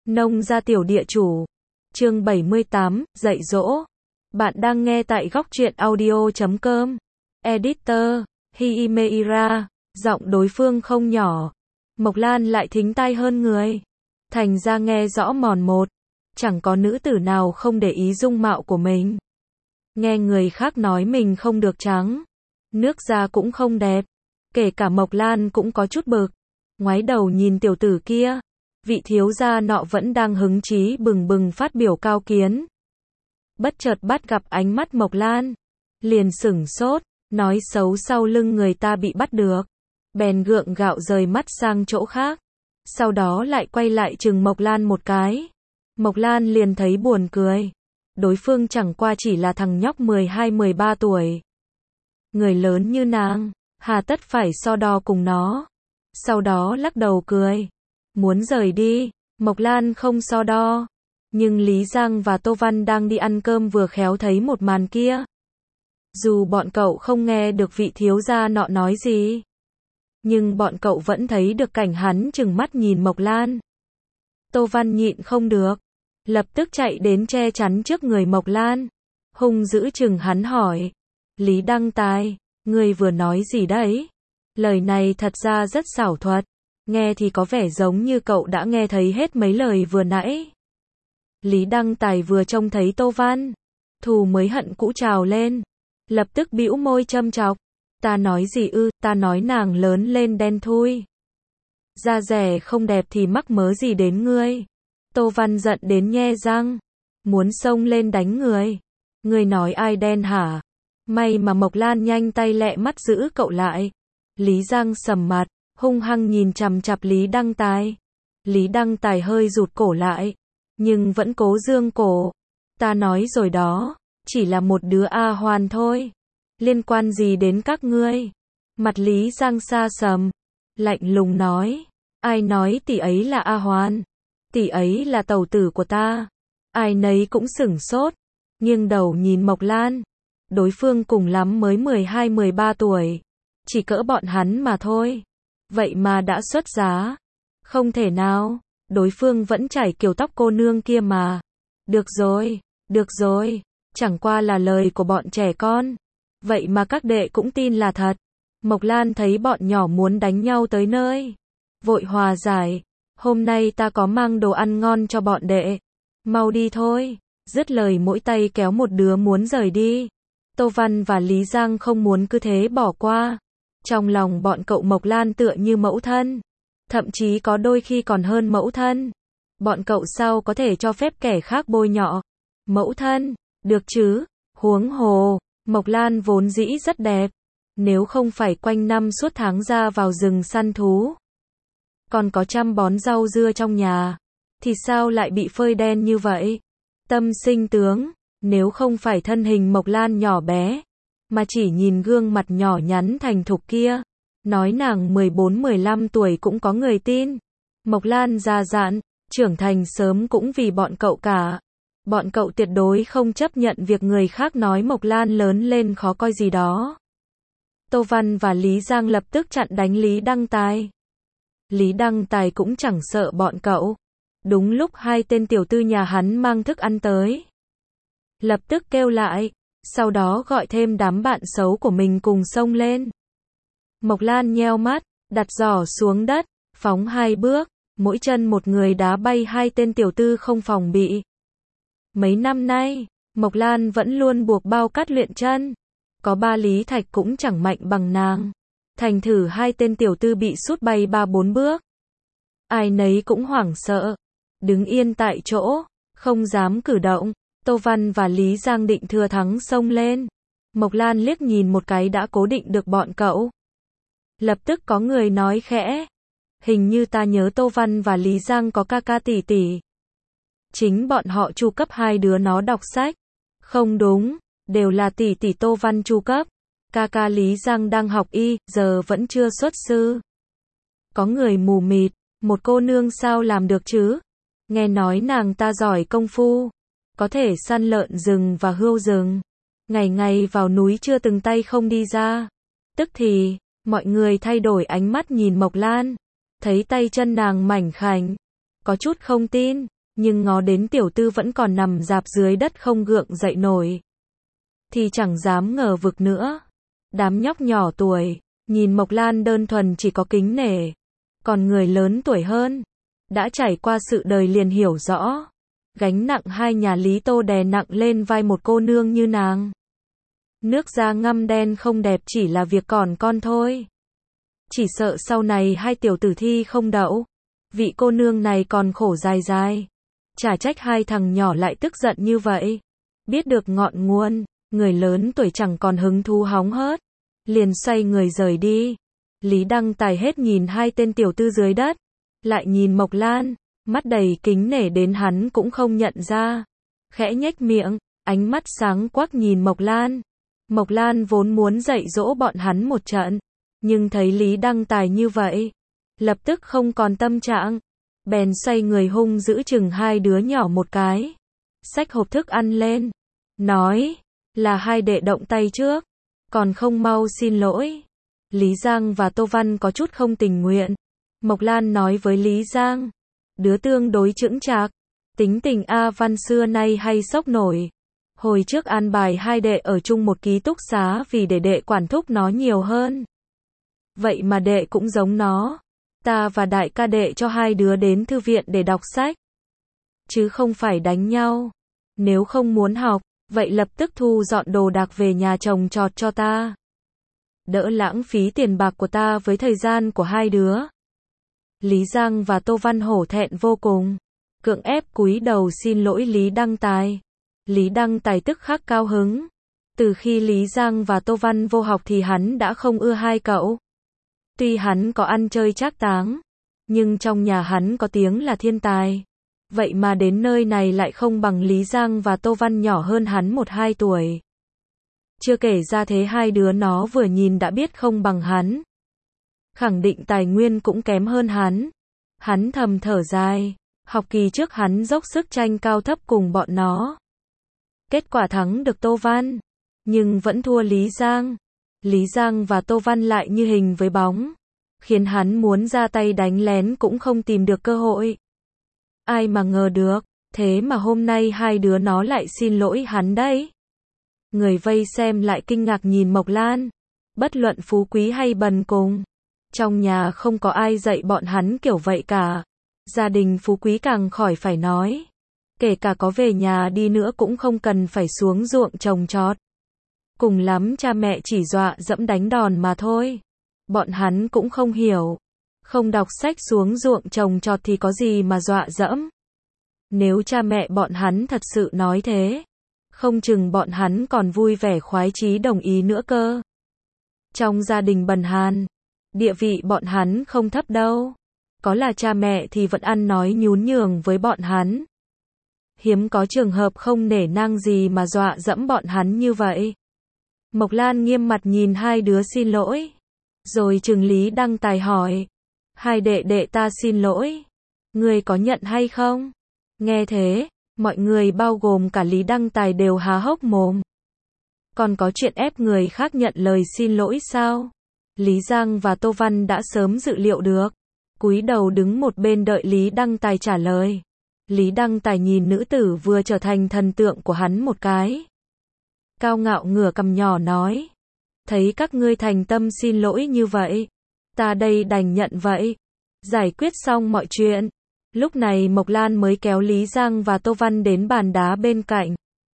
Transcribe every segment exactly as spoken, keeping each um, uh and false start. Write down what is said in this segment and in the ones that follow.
Nông gia tiểu địa chủ. Chương bảy mươi tám, dạy dỗ. Bạn đang nghe tại góc truyện audio chấm com. Editor, Himeira. Giọng đối phương không nhỏ. Mộc Lan lại thính tai hơn người. Thành ra nghe rõ mòn một. Chẳng có nữ tử nào không để ý dung mạo của mình. Nghe người khác nói mình không được trắng. Nước da cũng không đẹp. Kể cả Mộc Lan cũng có chút bực. Ngoái đầu nhìn tiểu tử kia. Vị thiếu gia nọ vẫn đang hứng chí bừng bừng phát biểu cao kiến. Bất chợt bắt gặp ánh mắt Mộc Lan. Liền sửng sốt, nói xấu sau lưng người ta bị bắt được. Bèn gượng gạo rời mắt sang chỗ khác. Sau đó lại quay lại chừng Mộc Lan một cái. Mộc Lan liền thấy buồn cười. Đối phương chẳng qua chỉ là thằng nhóc mười hai mười ba tuổi. Người lớn như nàng, hà tất phải so đo cùng nó. Sau đó lắc đầu cười. Muốn rời đi, Mộc Lan không so đo. Nhưng Lý Giang và Tô Văn đang đi ăn cơm vừa khéo thấy một màn kia. Dù bọn cậu không nghe được vị thiếu gia nọ nói gì, nhưng bọn cậu vẫn thấy được cảnh hắn chừng mắt nhìn Mộc Lan. Tô Văn nhịn không được, lập tức chạy đến che chắn trước người Mộc Lan. Hung dữ chừng hắn hỏi. Lý Đăng Tài, ngươi vừa nói gì đấy? Lời này thật ra rất xảo thuật. Nghe thì có vẻ giống như cậu đã nghe thấy hết mấy lời vừa nãy. Lý Đăng Tài vừa trông thấy Tô Văn, thù mới hận cũ trào lên. Lập tức bĩu môi châm chọc. Ta nói gì ư, ta nói nàng lớn lên đen thui. Da rẻ không đẹp thì mắc mớ gì đến ngươi. Tô Văn giận đến nhe răng. Muốn xông lên đánh người. Ngươi nói ai đen hả? May mà Mộc Lan nhanh tay lẹ mắt giữ cậu lại. Lý Giang sầm mặt, hung hăng nhìn chằm chằm Lý Đăng Tài. Lý Đăng Tài hơi rụt cổ lại, nhưng vẫn cố dương cổ. Ta nói rồi đó, chỉ là một đứa A Hoan thôi. Liên quan gì đến các ngươi? Mặt Lý Giang xa sầm, lạnh lùng nói. Ai nói tỷ ấy là A Hoan? Tỷ ấy là tẩu tử của ta. Ai nấy cũng sửng sốt, nghiêng đầu nhìn Mộc Lan. Đối phương cùng lắm mới mười hai mười ba tuổi. Chỉ cỡ bọn hắn mà thôi. Vậy mà đã xuất giá. Không thể nào, đối phương vẫn chải kiểu tóc cô nương kia mà. Được rồi, được rồi, chẳng qua là lời của bọn trẻ con. Vậy mà các đệ cũng tin là thật. Mộc Lan thấy bọn nhỏ muốn đánh nhau tới nơi, vội hòa giải. Hôm nay ta có mang đồ ăn ngon cho bọn đệ. Mau đi thôi. Dứt lời mỗi tay kéo một đứa muốn rời đi. Tô Văn và Lý Giang không muốn cứ thế bỏ qua. Trong lòng bọn cậu Mộc Lan tựa như mẫu thân. Thậm chí có đôi khi còn hơn mẫu thân. Bọn cậu sao có thể cho phép kẻ khác bôi nhọ mẫu thân, được chứ? Huống hồ, Mộc Lan vốn dĩ rất đẹp. Nếu không phải quanh năm suốt tháng ra vào rừng săn thú, còn có trăm bón rau dưa trong nhà, thì sao lại bị phơi đen như vậy? Tâm sinh tướng, nếu không phải thân hình Mộc Lan nhỏ bé, mà chỉ nhìn gương mặt nhỏ nhắn thành thục kia, nói nàng mười bốn mười lăm tuổi cũng có người tin. Mộc Lan già dặn, trưởng thành sớm cũng vì bọn cậu cả. Bọn cậu tuyệt đối không chấp nhận việc người khác nói Mộc Lan lớn lên khó coi gì đó. Tô Văn và Lý Giang lập tức chặn đánh Lý Đăng Tài. Lý Đăng Tài cũng chẳng sợ bọn cậu. Đúng lúc hai tên tiểu tư nhà hắn mang thức ăn tới, lập tức kêu lại. Sau đó gọi thêm đám bạn xấu của mình cùng xông lên. Mộc Lan nheo mắt, đặt giỏ xuống đất, phóng hai bước, mỗi chân một người đá bay hai tên tiểu tư không phòng bị. Mấy năm nay, Mộc Lan vẫn luôn buộc bao cát luyện chân. Có ba lý thạch cũng chẳng mạnh bằng nàng. Thành thử hai tên tiểu tư bị sút bay ba bốn bước. Ai nấy cũng hoảng sợ, đứng yên tại chỗ, không dám cử động. Tô Văn và Lý Giang định thừa thắng xông lên. Mộc Lan liếc nhìn một cái đã cố định được bọn cậu. Lập tức có người nói khẽ. Hình như ta nhớ Tô Văn và Lý Giang có ca ca tỷ tỷ. Chính bọn họ chu cấp hai đứa nó đọc sách. Không đúng, đều là tỷ tỷ Tô Văn chu cấp. Ca ca Lý Giang đang học y, giờ vẫn chưa xuất sư. Có người mù mịt, một cô nương sao làm được chứ? Nghe nói nàng ta giỏi công phu, có thể săn lợn rừng và hươu rừng. Ngày ngày vào núi chưa từng tay không đi ra. Tức thì, mọi người thay đổi ánh mắt nhìn Mộc Lan. Thấy tay chân nàng mảnh khảnh, có chút không tin. nhưng ngó đến tiểu tư vẫn còn nằm rạp dưới đất không gượng dậy nổi. Thì chẳng dám ngờ vực nữa. Đám nhóc nhỏ tuổi, nhìn Mộc Lan đơn thuần chỉ có kính nể. Còn người lớn tuổi hơn, đã trải qua sự đời liền hiểu rõ. Gánh nặng hai nhà Lý Tô đè nặng lên vai một cô nương như nàng. Nước da ngăm đen không đẹp chỉ là việc còn con thôi. Chỉ sợ sau này hai tiểu tử thi không đậu, vị cô nương này còn khổ dài dài. Chả trách hai thằng nhỏ lại tức giận như vậy. Biết được ngọn nguồn, người lớn tuổi chẳng còn hứng thú hóng hớt, liền xoay người rời đi. Lý Đăng Tài hết nhìn hai tên tiểu tư dưới đất, lại nhìn Mộc Lan, mắt đầy kính nể đến hắn cũng không nhận ra. Khẽ nhếch miệng, ánh mắt sáng quắc nhìn Mộc Lan. Mộc Lan vốn muốn dạy dỗ bọn hắn một trận, nhưng thấy Lý Đăng Tài như vậy, lập tức không còn tâm trạng, bèn xoay người hung dữ chừng hai đứa nhỏ một cái, xách hộp thức ăn lên, nói, là hai đệ động tay trước, còn không mau xin lỗi. Lý Giang và Tô Văn có chút không tình nguyện. Mộc Lan nói với Lý Giang, đứa tương đối chững chạc, tính tình A Văn xưa nay hay sốc nổi. Hồi trước an bài hai đệ ở chung một ký túc xá vì để đệ quản thúc nó nhiều hơn. Vậy mà đệ cũng giống nó. Ta và đại ca đệ cho hai đứa đến thư viện để đọc sách, chứ không phải đánh nhau. Nếu không muốn học, vậy lập tức thu dọn đồ đạc về nhà trồng trọt cho ta. Đỡ lãng phí tiền bạc của ta với thời gian của hai đứa. Lý Giang và Tô Văn hổ thẹn vô cùng, cưỡng ép cúi đầu xin lỗi Lý Đăng Tài. Lý Đăng Tài tức khắc cao hứng. Từ khi Lý Giang và Tô Văn vô học thì hắn đã không ưa hai cậu. Tuy hắn có ăn chơi trác táng, nhưng trong nhà hắn có tiếng là thiên tài. Vậy mà đến nơi này lại không bằng Lý Giang và Tô Văn nhỏ hơn hắn một hai tuổi. Chưa kể ra thế hai đứa nó vừa nhìn đã biết không bằng hắn. Khẳng định tài nguyên cũng kém hơn hắn. Hắn thầm thở dài, học kỳ trước hắn dốc sức tranh cao thấp cùng bọn nó. Kết quả thắng được Tô Văn, nhưng vẫn thua Lý Giang. Lý Giang và Tô Văn lại như hình với bóng, khiến hắn muốn ra tay đánh lén cũng không tìm được cơ hội. Ai mà ngờ được, thế mà hôm nay hai đứa nó lại xin lỗi hắn đấy. Người vây xem lại kinh ngạc nhìn Mộc Lan. Bất luận phú quý hay bần cùng, trong nhà không có ai dạy bọn hắn kiểu vậy cả. Gia đình phú quý càng khỏi phải nói. Kể cả có về nhà đi nữa cũng không cần phải xuống ruộng trồng trọt. Cùng lắm cha mẹ chỉ dọa dẫm đánh đòn mà thôi. Bọn hắn cũng không hiểu. Không đọc sách xuống ruộng trồng trọt thì có gì mà dọa dẫm. Nếu cha mẹ bọn hắn thật sự nói thế, không chừng bọn hắn còn vui vẻ khoái chí đồng ý nữa cơ. Trong gia đình bần hàn, địa vị bọn hắn không thấp đâu. Có là cha mẹ thì vẫn ăn nói nhún nhường với bọn hắn. Hiếm có trường hợp không nể nang gì mà dọa dẫm bọn hắn như vậy. Mộc Lan nghiêm mặt nhìn hai đứa xin lỗi. Rồi chừng Lý Đăng Tài hỏi. Hai đệ đệ ta xin lỗi. Ngươi có nhận hay không? Nghe thế, mọi người bao gồm cả Lý Đăng Tài đều há hốc mồm. Còn có chuyện ép người khác nhận lời xin lỗi sao? Lý Giang và Tô Văn đã sớm dự liệu được. Cúi đầu đứng một bên đợi Lý Đăng Tài trả lời. Lý Đăng Tài nhìn nữ tử vừa trở thành thần tượng của hắn một cái. Cao ngạo ngửa cằm nhỏ nói. Thấy các ngươi thành tâm xin lỗi như vậy, ta đây đành nhận vậy. Giải quyết xong mọi chuyện. Lúc này Mộc Lan mới kéo Lý Giang và Tô Văn đến bàn đá bên cạnh.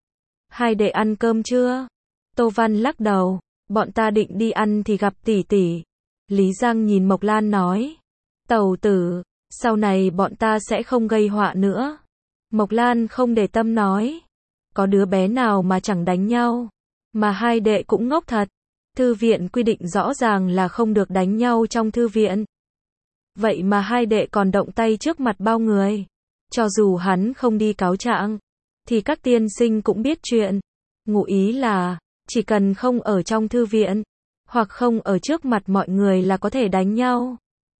Hai đệ ăn cơm chưa? Tô Văn lắc đầu. Bọn ta định đi ăn thì gặp tỷ tỷ. Lý Giang nhìn Mộc Lan nói. Tẩu tử, sau này bọn ta sẽ không gây họa nữa. Mộc Lan không để tâm nói. Có đứa bé nào mà chẳng đánh nhau. Mà hai đệ cũng ngốc thật. Thư viện quy định rõ ràng là không được đánh nhau trong thư viện. Vậy mà hai đệ còn động tay trước mặt bao người. Cho dù hắn không đi cáo trạng, thì các tiên sinh cũng biết chuyện. Ngụ ý là, chỉ cần không ở trong thư viện, hoặc không ở trước mặt mọi người là có thể đánh nhau.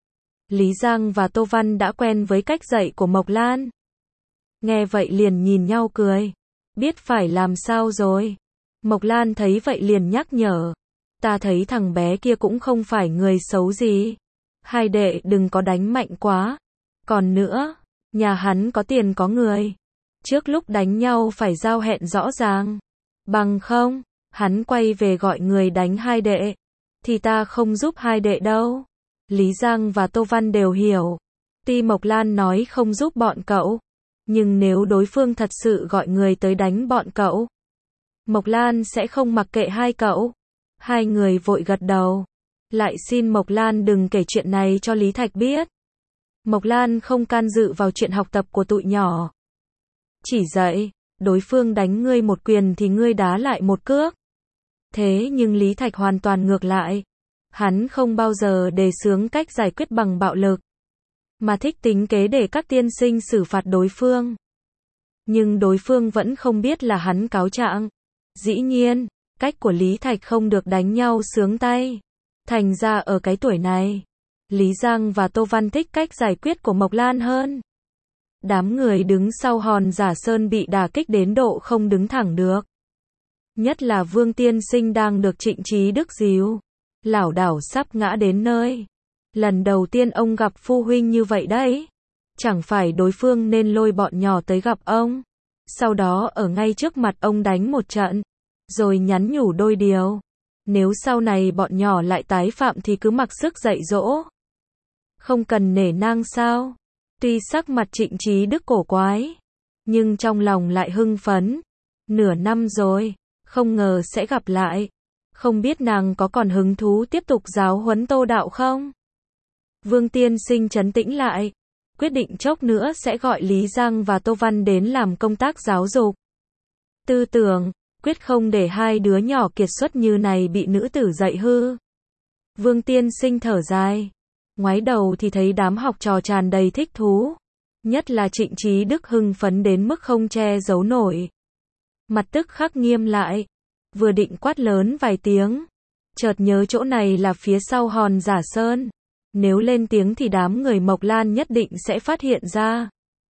Lý Giang và Tô Văn đã quen với cách dạy của Mộc Lan. Nghe vậy liền nhìn nhau cười. Biết phải làm sao rồi. Mộc Lan thấy vậy liền nhắc nhở. Ta thấy thằng bé kia cũng không phải người xấu gì. Hai đệ đừng có đánh mạnh quá. Còn nữa, Nhà hắn có tiền có người. Trước lúc đánh nhau phải giao hẹn rõ ràng. Bằng không, hắn quay về gọi người đánh hai đệ. Thì ta không giúp hai đệ đâu. Lý Giang và Tô Văn đều hiểu. Tuy Mộc Lan nói không giúp bọn cậu. Nhưng nếu đối phương thật sự gọi người tới đánh bọn cậu, Mộc Lan sẽ không mặc kệ hai cậu. Hai người vội gật đầu. Lại xin Mộc Lan đừng kể chuyện này cho Lý Thạch biết. Mộc Lan không can dự vào chuyện học tập của tụi nhỏ. Chỉ dạy, đối phương đánh ngươi một quyền thì ngươi đá lại một cước. Thế nhưng Lý Thạch hoàn toàn ngược lại. Hắn không bao giờ đề xướng cách giải quyết bằng bạo lực, mà thích tính kế để các tiên sinh xử phạt đối phương. Nhưng đối phương vẫn không biết là hắn cáo trạng. Dĩ nhiên, cách của Lý Thạch không được đánh nhau sướng tay. Thành ra ở cái tuổi này, Lý Giang và Tô Văn thích cách giải quyết của Mộc Lan hơn. Đám người đứng sau Hòn Giả Sơn bị đả kích đến độ không đứng thẳng được. Nhất là Vương tiên sinh đang được Trịnh Trí Đức dìu, lảo đảo sắp ngã đến nơi. Lần đầu tiên ông gặp phu huynh như vậy đấy. Chẳng phải đối phương nên lôi bọn nhỏ tới gặp ông, sau đó ở ngay trước mặt ông đánh một trận, rồi nhắn nhủ đôi điều. Nếu sau này bọn nhỏ lại tái phạm thì cứ mặc sức dạy dỗ. Không cần nể nang sao? Tuy sắc mặt Trịnh Trí Đức cổ quái, nhưng trong lòng lại hưng phấn. Nửa năm rồi, không ngờ sẽ gặp lại. Không biết nàng có còn hứng thú tiếp tục giáo huấn Tô đạo không? Vương tiên sinh trấn tĩnh lại, quyết định chốc nữa sẽ gọi Lý Giang và Tô Văn đến làm công tác giáo dục. Tư tưởng, quyết không để hai đứa nhỏ kiệt xuất như này bị nữ tử dạy hư. Vương tiên sinh thở dài, ngoái đầu thì thấy đám học trò tràn đầy thích thú. Nhất là Trịnh Trí Đức hưng phấn đến mức không che giấu nổi. Mặt tức khắc nghiêm lại, vừa định quát lớn vài tiếng, chợt nhớ chỗ này là phía sau Hòn Giả Sơn. Nếu lên tiếng thì đám người Mộc Lan nhất định sẽ phát hiện ra.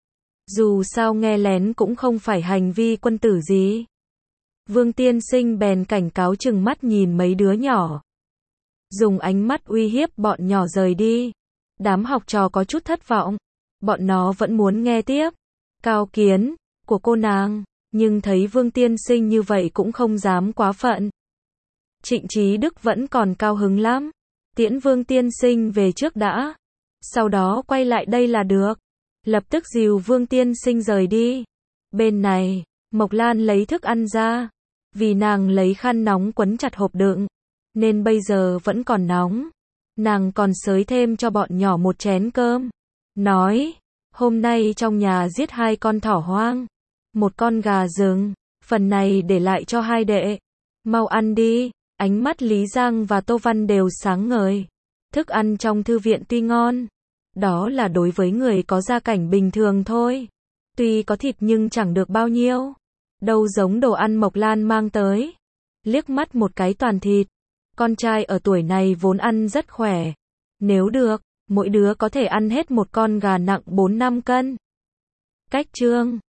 Dù sao nghe lén cũng không phải hành vi quân tử gì. Vương tiên sinh bèn cảnh cáo chừng mắt nhìn mấy đứa nhỏ, dùng ánh mắt uy hiếp bọn nhỏ rời đi. Đám học trò có chút thất vọng. Bọn nó vẫn muốn nghe tiếp cao kiến của cô nàng, nhưng thấy Vương tiên sinh như vậy cũng không dám quá phận. Trịnh Trí Đức vẫn còn cao hứng lắm. Tiễn Vương tiên sinh về trước đã, sau đó quay lại đây là được. Lập tức dìu Vương tiên sinh rời đi. Bên này, Mộc Lan lấy thức ăn ra. Vì nàng lấy khăn nóng quấn chặt hộp đựng, nên bây giờ vẫn còn nóng. Nàng còn xới thêm cho bọn nhỏ một chén cơm. Nói, hôm nay trong nhà giết hai con thỏ hoang, một con gà rừng, phần này để lại cho hai đệ. Mau ăn đi. Ánh mắt Lý Giang và Tô Văn đều sáng ngời. Thức ăn trong thư viện tuy ngon, đó là đối với người có gia cảnh bình thường thôi. Tuy có thịt nhưng chẳng được bao nhiêu. Đâu giống đồ ăn Mộc Lan mang tới. Liếc mắt một cái toàn thịt. Con trai ở tuổi này vốn ăn rất khỏe. Nếu được, mỗi đứa có thể ăn hết một con gà nặng bốn năm cân. Cách chương